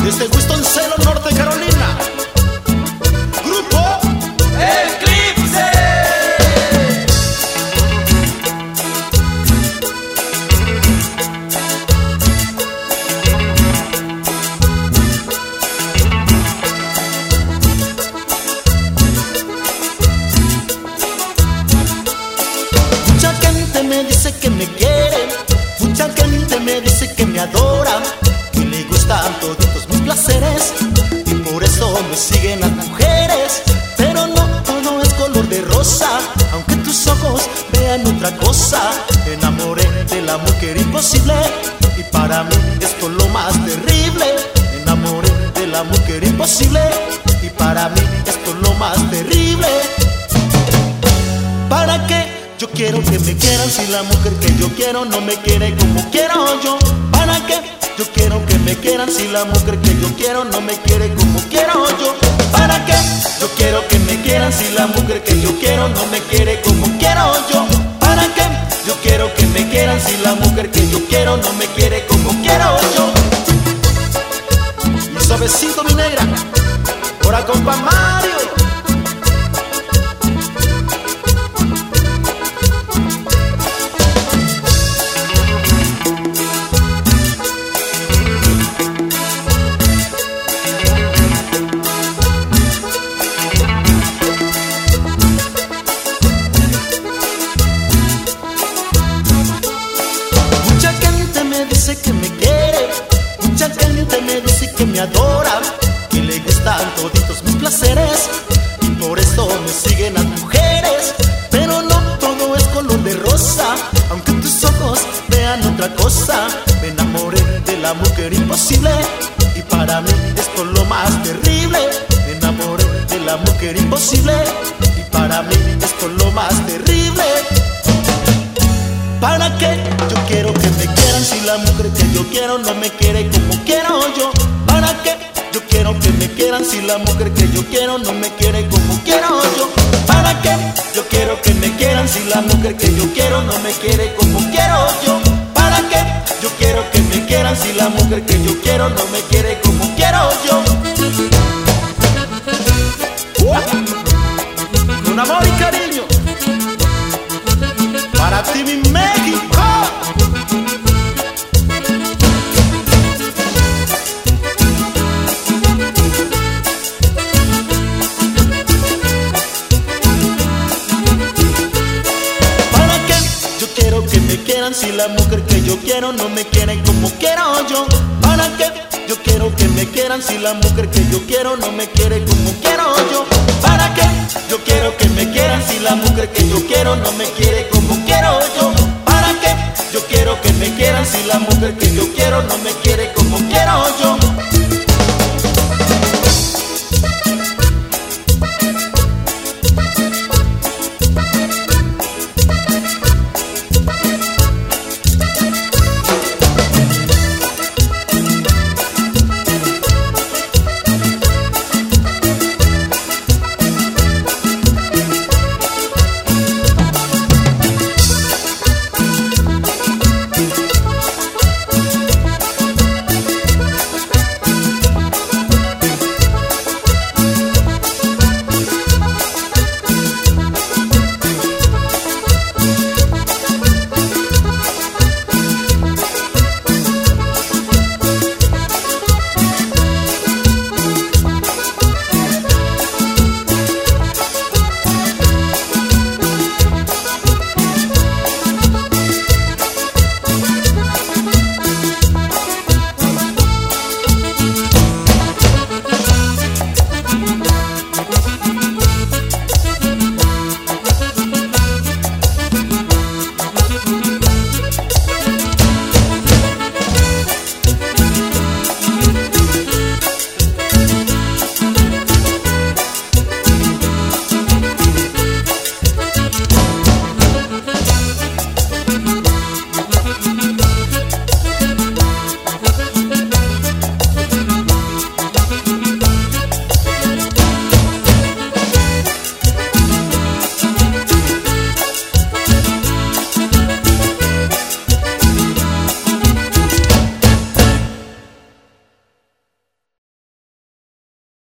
desde Winston-Salem, Norte Carolina, Grupo Eclipse. Mucha gente me dice que me quiere, mucha gente me dice que me adora, que le gustan todos mis placeres y por eso me siguen las mujeres. Pero no todo es color de rosa, aunque tus ojos vean otra cosa. Me enamoré de la mujer imposible y para mí esto es lo más terrible. Me enamoré de la mujer imposible y para mí esto es lo más terrible. ¿Para qué? Yo quiero que me quieran si la mujer que yo quiero no me quiere como quiero yo. ¿Para qué? Yo quiero que me quieran si la mujer que yo quiero no me quiere como quiero yo. ¿Para qué? Yo quiero que me quieran si la mujer que yo quiero no me quiere como quiero yo. ¿Para qué? Yo quiero que me quieran si la mujer que yo quiero no me quiere como quiero yo. Y suavecito mi negra, ahora compa Mario. Que me quiere, mucha gente me dice que me adora, que le gustan toditos mis placeres y por eso me siguen las mujeres. Pero no todo es color de rosa, aunque tus ojos vean otra cosa. Me enamoré de la mujer imposible y para mí esto es lo más terrible. Me enamoré de la mujer imposible y para mí esto es lo más terrible. ¿Para qué? Yo quiero que me quieran si la mujer que yo quiero no me quiere como quiero yo. ¿Para qué? Yo quiero que me quieran si la mujer que yo quiero no me quiere como quiero yo. ¿Para qué? Yo quiero que me quieran si la mujer que yo quiero no me quiere como quiero yo. ¿Para qué? Yo quiero que me quieran si la mujer que yo quiero no me quiere como quiero yo. Con amor y cariño para ti mi México. ¿Para qué? Yo quiero que me quieran si la mujer que yo quiero no me quiere como quiero yo. ¿Para qué? Yo quiero que me quieran si la mujer que yo quiero no me quiere como quiero yo. ¿Para qué? Yo quiero que me quieran si la mujer que yo quiero no me quiere como quiero yo. ¿Para qué? Yo quiero que me quieran si la mujer que yo quiero no me quiere como